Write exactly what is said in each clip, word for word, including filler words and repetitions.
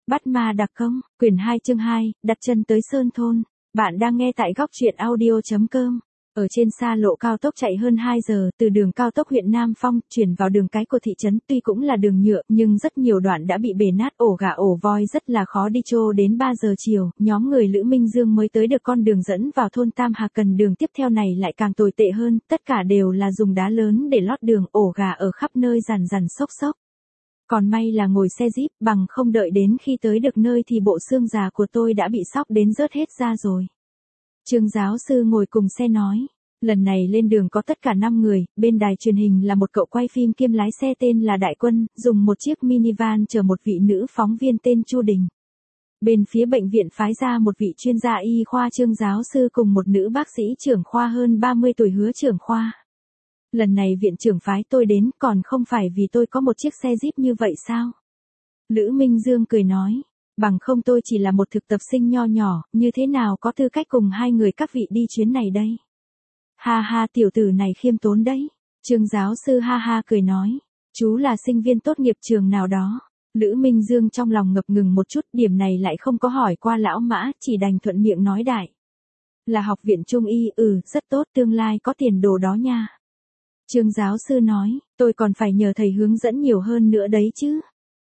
Bắt ma đặc công, quyển hai chương hai, đặt chân tới Sơn Thôn. Bạn đang nghe tại góc truyện audio chấm com. Ở trên xa lộ cao tốc chạy hơn hai giờ, từ đường cao tốc huyện Nam Phong, chuyển vào đường cái của thị trấn, tuy cũng là đường nhựa, nhưng rất nhiều đoạn đã bị bể nát, ổ gà ổ voi rất là khó đi. Trô đến ba giờ chiều, nhóm người Lữ Minh Dương mới tới được con đường dẫn vào thôn Tam Hà. Cần đường tiếp theo này lại càng tồi tệ hơn, tất cả đều là dùng đá lớn để lót đường, ổ gà ở khắp nơi rằn rằn xốc xốc. Còn may là ngồi xe jeep, bằng không đợi đến khi tới được nơi thì bộ xương già của tôi đã bị xóc đến rớt hết ra rồi. Trương giáo sư ngồi cùng xe nói, lần này lên đường có tất cả năm người, bên đài truyền hình là một cậu quay phim kiêm lái xe tên là Đại Quân, dùng một chiếc minivan chở một vị nữ phóng viên tên Chu Đình. Bên phía bệnh viện phái ra một vị chuyên gia y khoa Trương giáo sư cùng một nữ bác sĩ trưởng khoa hơn ba mươi tuổi Hứa trưởng khoa. Lần này viện trưởng phái tôi đến còn không phải vì tôi có một chiếc xe jeep như vậy sao? Lữ Minh Dương cười nói, bằng không tôi chỉ là một thực tập sinh nho nhỏ, như thế nào có tư cách cùng hai người các vị đi chuyến này đây? Ha ha, tiểu tử này khiêm tốn đấy. Trương giáo sư ha ha cười nói, chú là sinh viên tốt nghiệp trường nào đó. Lữ Minh Dương trong lòng ngập ngừng một chút, điểm này lại không có hỏi qua lão Mã, chỉ đành thuận miệng nói đại. Là học viện Trung y, ừ, rất tốt, tương lai có tiền đồ đó nha. Trương giáo sư nói, tôi còn phải nhờ thầy hướng dẫn nhiều hơn nữa đấy chứ.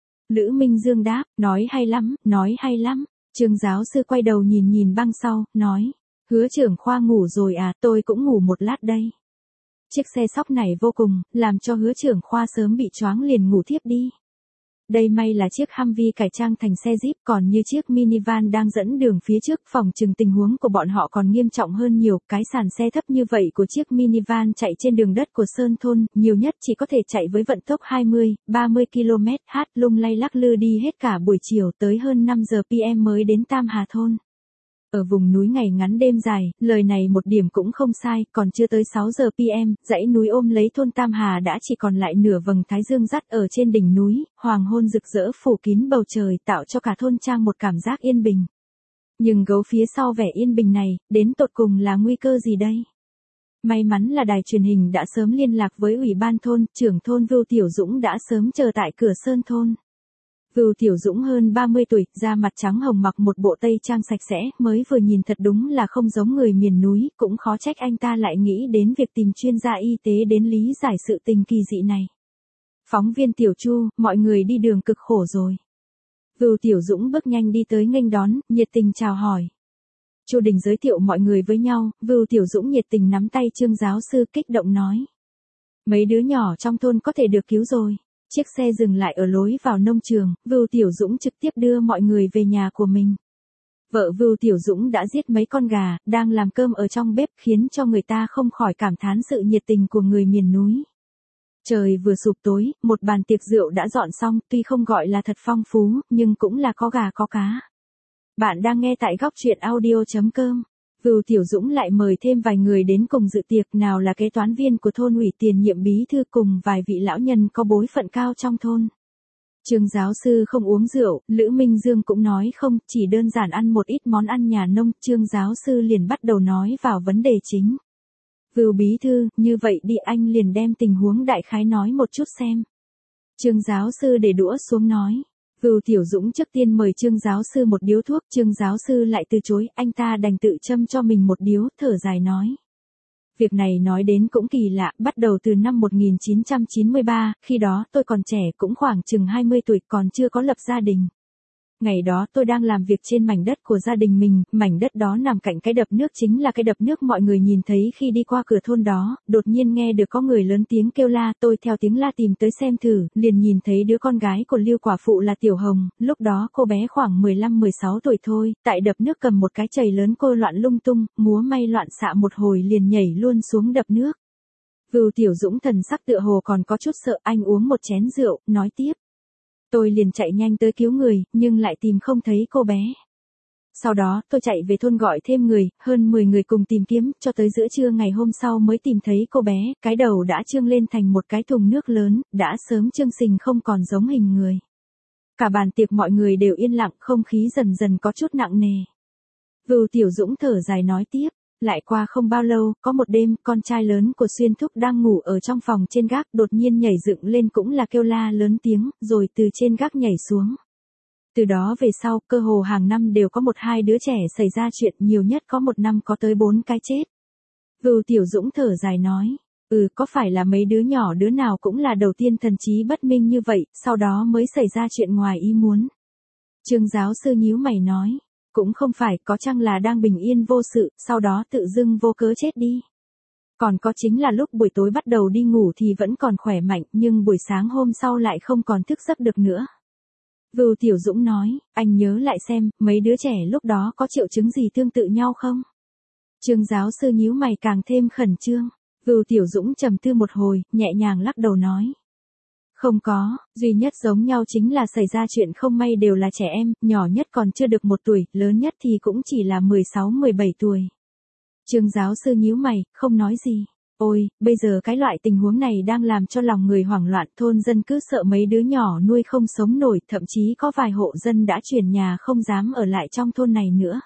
Lữ Minh Dương đáp, nói hay lắm, nói hay lắm. Trương giáo sư quay đầu nhìn nhìn băng sau, nói, Hứa trưởng khoa ngủ rồi à, tôi cũng ngủ một lát đây. Chiếc xe sóc này vô cùng, làm cho Hứa trưởng khoa sớm bị choáng liền ngủ thiếp đi. Đây may là chiếc Humvee cải trang thành xe jeep, còn như chiếc minivan đang dẫn đường phía trước, phòng chừng tình huống của bọn họ còn nghiêm trọng hơn nhiều. Cái sàn xe thấp như vậy của chiếc minivan chạy trên đường đất của Sơn Thôn, nhiều nhất chỉ có thể chạy với vận tốc hai mươi, ba mươi ki lô mét h, lung lay lắc lư đi hết cả buổi chiều, tới hơn năm giờ pê em mới đến Tam Hà Thôn. Ở vùng núi ngày ngắn đêm dài, lời này một điểm cũng không sai, còn chưa tới sáu giờ pê em, dãy núi ôm lấy thôn Tam Hà đã chỉ còn lại nửa vầng thái dương dắt ở trên đỉnh núi, hoàng hôn rực rỡ phủ kín bầu trời, tạo cho cả thôn trang một cảm giác yên bình. Nhưng gấu phía sau vẻ yên bình này, đến tột cùng là nguy cơ gì đây? May mắn là đài truyền hình đã sớm liên lạc với ủy ban thôn, trưởng thôn Vưu Tiểu Dũng đã sớm chờ tại cửa Sơn Thôn. Vưu Tiểu Dũng hơn ba mươi tuổi, da mặt trắng hồng, mặc một bộ tây trang sạch sẽ, mới vừa nhìn thật đúng là không giống người miền núi, cũng khó trách anh ta lại nghĩ đến việc tìm chuyên gia y tế đến lý giải sự tình kỳ dị này. Phóng viên Tiểu Chu, mọi người đi đường cực khổ rồi. Vưu Tiểu Dũng bước nhanh đi tới nghênh đón, nhiệt tình chào hỏi. Chu Đình giới thiệu mọi người với nhau, Vưu Tiểu Dũng nhiệt tình nắm tay Trương giáo sư kích động nói. Mấy đứa nhỏ trong thôn có thể được cứu rồi. Chiếc xe dừng lại ở lối vào nông trường, Vưu Tiểu Dũng trực tiếp đưa mọi người về nhà của mình. Vợ Vưu Tiểu Dũng đã giết mấy con gà, đang làm cơm ở trong bếp, khiến cho người ta không khỏi cảm thán sự nhiệt tình của người miền núi. Trời vừa sụp tối, một bàn tiệc rượu đã dọn xong, tuy không gọi là thật phong phú, nhưng cũng là có gà có cá. Bạn đang nghe tại góc truyện audio chấm com. Vưu Tiểu Dũng lại mời thêm vài người đến cùng dự tiệc, nào là kế toán viên của thôn ủy, tiền nhiệm bí thư cùng vài vị lão nhân có bối phận cao trong thôn. Trương giáo sư không uống rượu, Lữ Minh Dương cũng nói không, chỉ đơn giản ăn một ít món ăn nhà nông. Trương giáo sư liền bắt đầu nói vào vấn đề chính. Vưu bí thư, như vậy đi, anh liền đem tình huống đại khái nói một chút xem. Trương giáo sư để đũa xuống nói. Vưu Tiểu Dũng trước tiên mời Trương giáo sư một điếu thuốc, Trương giáo sư lại từ chối, anh ta đành tự châm cho mình một điếu, thở dài nói. Việc này nói đến cũng kỳ lạ, bắt đầu từ năm một nghìn chín trăm chín mươi ba, khi đó tôi còn trẻ, cũng khoảng chừng hai mươi tuổi, còn chưa có lập gia đình. Ngày đó tôi đang làm việc trên mảnh đất của gia đình mình, mảnh đất đó nằm cạnh cái đập nước, chính là cái đập nước mọi người nhìn thấy khi đi qua cửa thôn đó. Đột nhiên nghe được có người lớn tiếng kêu la, tôi theo tiếng la tìm tới xem thử, liền nhìn thấy đứa con gái của Lưu quả phụ là Tiểu Hồng, lúc đó cô bé khoảng mười lăm mười sáu tuổi thôi, tại đập nước cầm một cái chày lớn cô loạn lung tung, múa may loạn xạ một hồi liền nhảy luôn xuống đập nước. Vưu Tiểu Dũng thần sắc tựa hồ còn có chút sợ, anh uống một chén rượu, nói tiếp. Tôi liền chạy nhanh tới cứu người, nhưng lại tìm không thấy cô bé. Sau đó, tôi chạy về thôn gọi thêm người, hơn mười người cùng tìm kiếm, cho tới giữa trưa ngày hôm sau mới tìm thấy cô bé, cái đầu đã trương lên thành một cái thùng nước lớn, đã sớm trương sình không còn giống hình người. Cả bàn tiệc mọi người đều yên lặng, không khí dần dần có chút nặng nề. Vưu Tiểu Dũng thở dài nói tiếp. Lại qua không bao lâu, có một đêm, con trai lớn của Xuyên Thúc đang ngủ ở trong phòng trên gác, đột nhiên nhảy dựng lên cũng là kêu la lớn tiếng, rồi từ trên gác nhảy xuống. Từ đó về sau, cơ hồ hàng năm đều có một hai đứa trẻ xảy ra chuyện, nhiều nhất có một năm có tới bốn cái chết. Vưu Tiểu Dũng thở dài nói, ừ có phải là mấy đứa nhỏ đứa nào cũng là đầu tiên thần trí bất minh như vậy, sau đó mới xảy ra chuyện ngoài ý muốn. Trương giáo sư nhíu mày nói, cũng không phải, có chăng là đang bình yên vô sự, sau đó tự dưng vô cớ chết đi. Còn có chính là lúc buổi tối bắt đầu đi ngủ thì vẫn còn khỏe mạnh, nhưng buổi sáng hôm sau lại không còn thức giấc được nữa. Vưu Tiểu Dũng nói, anh nhớ lại xem, mấy đứa trẻ lúc đó có triệu chứng gì tương tự nhau không? Trương giáo sư nhíu mày càng thêm khẩn trương. Vưu Tiểu Dũng trầm tư một hồi, nhẹ nhàng lắc đầu nói. Không có, duy nhất giống nhau chính là xảy ra chuyện không may đều là trẻ em, nhỏ nhất còn chưa được một tuổi, lớn nhất thì cũng chỉ là mười sáu mười bảy tuổi. Trương giáo sư nhíu mày, không nói gì. Ôi, bây giờ cái loại tình huống này đang làm cho lòng người hoảng loạn, thôn dân cứ sợ mấy đứa nhỏ nuôi không sống nổi, thậm chí có vài hộ dân đã chuyển nhà không dám ở lại trong thôn này nữa.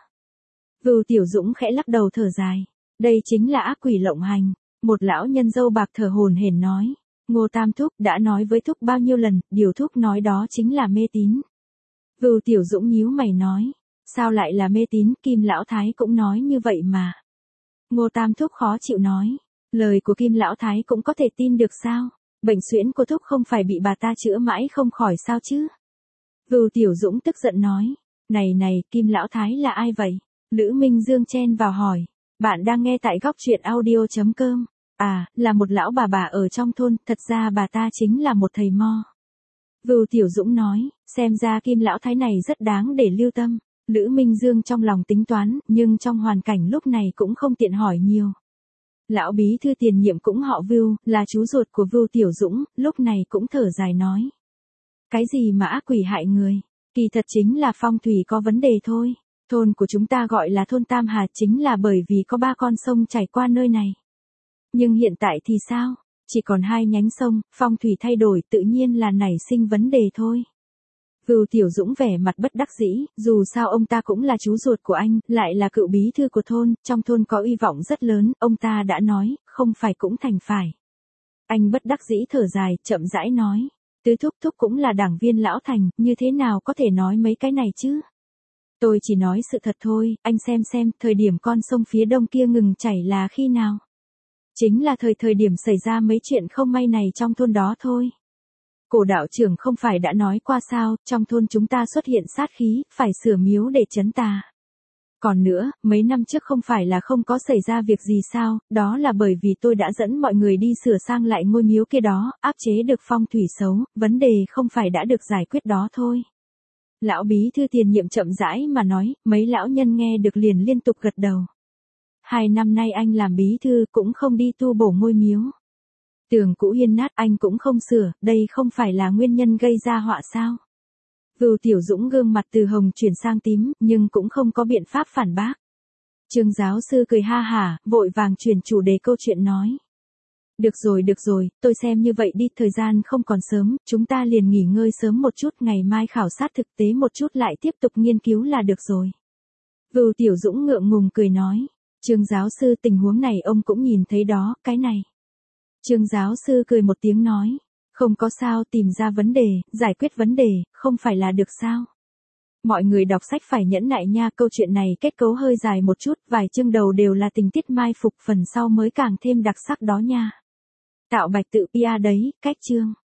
Vưu Tiểu Dũng khẽ lắc đầu thở dài. Đây chính là ác quỷ lộng hành. Một lão nhân râu bạc thở hổn hển nói. Ngô Tam Thúc đã nói với Thúc bao nhiêu lần, điều Thúc nói đó chính là mê tín. Vưu Tiểu Dũng nhíu mày nói. Sao lại là mê tín, Kim Lão Thái cũng nói như vậy mà. Ngô Tam Thúc khó chịu nói. Lời của Kim Lão Thái cũng có thể tin được sao? Bệnh suyễn của Thúc không phải bị bà ta chữa mãi không khỏi sao chứ? Vưu Tiểu Dũng tức giận nói. Này này, Kim Lão Thái là ai vậy? Lữ Minh Dương chen vào hỏi. Bạn đang nghe tại góc truyện audio chấm com. À, là một lão bà bà ở trong thôn, thật ra bà ta chính là một thầy mo. Vưu Tiểu Dũng nói, xem ra Kim Lão Thái này rất đáng để lưu tâm. Lữ Minh Dương trong lòng tính toán, nhưng trong hoàn cảnh lúc này cũng không tiện hỏi nhiều. Lão bí thư tiền nhiệm cũng họ Vưu, là chú ruột của Vưu Tiểu Dũng, lúc này cũng thở dài nói. Cái gì mà ác quỷ hại người, kỳ thật chính là phong thủy có vấn đề thôi. Thôn của chúng ta gọi là thôn Tam Hà chính là bởi vì có ba con sông chảy qua nơi này. Nhưng hiện tại thì sao? Chỉ còn hai nhánh sông, phong thủy thay đổi tự nhiên là nảy sinh vấn đề thôi. Vưu Tiểu Dũng vẻ mặt bất đắc dĩ, dù sao ông ta cũng là chú ruột của anh, lại là cựu bí thư của thôn, trong thôn có uy vọng rất lớn, ông ta đã nói, không phải cũng thành phải. Anh bất đắc dĩ thở dài, chậm rãi nói, Tứ Thúc Thúc cũng là đảng viên lão thành, như thế nào có thể nói mấy cái này chứ? Tôi chỉ nói sự thật thôi, anh xem xem, thời điểm con sông phía đông kia ngừng chảy là khi nào? Chính là thời thời điểm xảy ra mấy chuyện không may này trong thôn đó thôi. Cổ đạo trưởng không phải đã nói qua sao, trong thôn chúng ta xuất hiện sát khí, phải sửa miếu để trấn tà. Còn nữa, mấy năm trước không phải là không có xảy ra việc gì sao, đó là bởi vì tôi đã dẫn mọi người đi sửa sang lại ngôi miếu kia đó, áp chế được phong thủy xấu, vấn đề không phải đã được giải quyết đó thôi. Lão bí thư tiền nhiệm chậm rãi mà nói, mấy lão nhân nghe được liền liên tục gật đầu. Hai năm nay anh làm bí thư cũng không đi tu bổ ngôi miếu. Tường cũ hiên nát anh cũng không sửa, đây không phải là nguyên nhân gây ra họa sao? Vưu Tiểu Dũng gương mặt từ hồng chuyển sang tím, nhưng cũng không có biện pháp phản bác. Trương giáo sư cười ha hả, vội vàng chuyển chủ đề câu chuyện nói. Được rồi được rồi, tôi xem như vậy đi, thời gian không còn sớm, chúng ta liền nghỉ ngơi sớm một chút, ngày mai khảo sát thực tế một chút lại tiếp tục nghiên cứu là được rồi. Vưu Tiểu Dũng ngượng ngùng cười nói. Trương giáo sư, tình huống này ông cũng nhìn thấy đó, cái này. Trương giáo sư cười một tiếng nói. Không có sao, tìm ra vấn đề, giải quyết vấn đề, không phải là được sao? Mọi người đọc sách phải nhẫn nại nha, câu chuyện này kết cấu hơi dài một chút, vài chương đầu đều là tình tiết mai phục, phần sau mới càng thêm đặc sắc đó nha. Tạo Bạch tự pê e đấy, cách chương.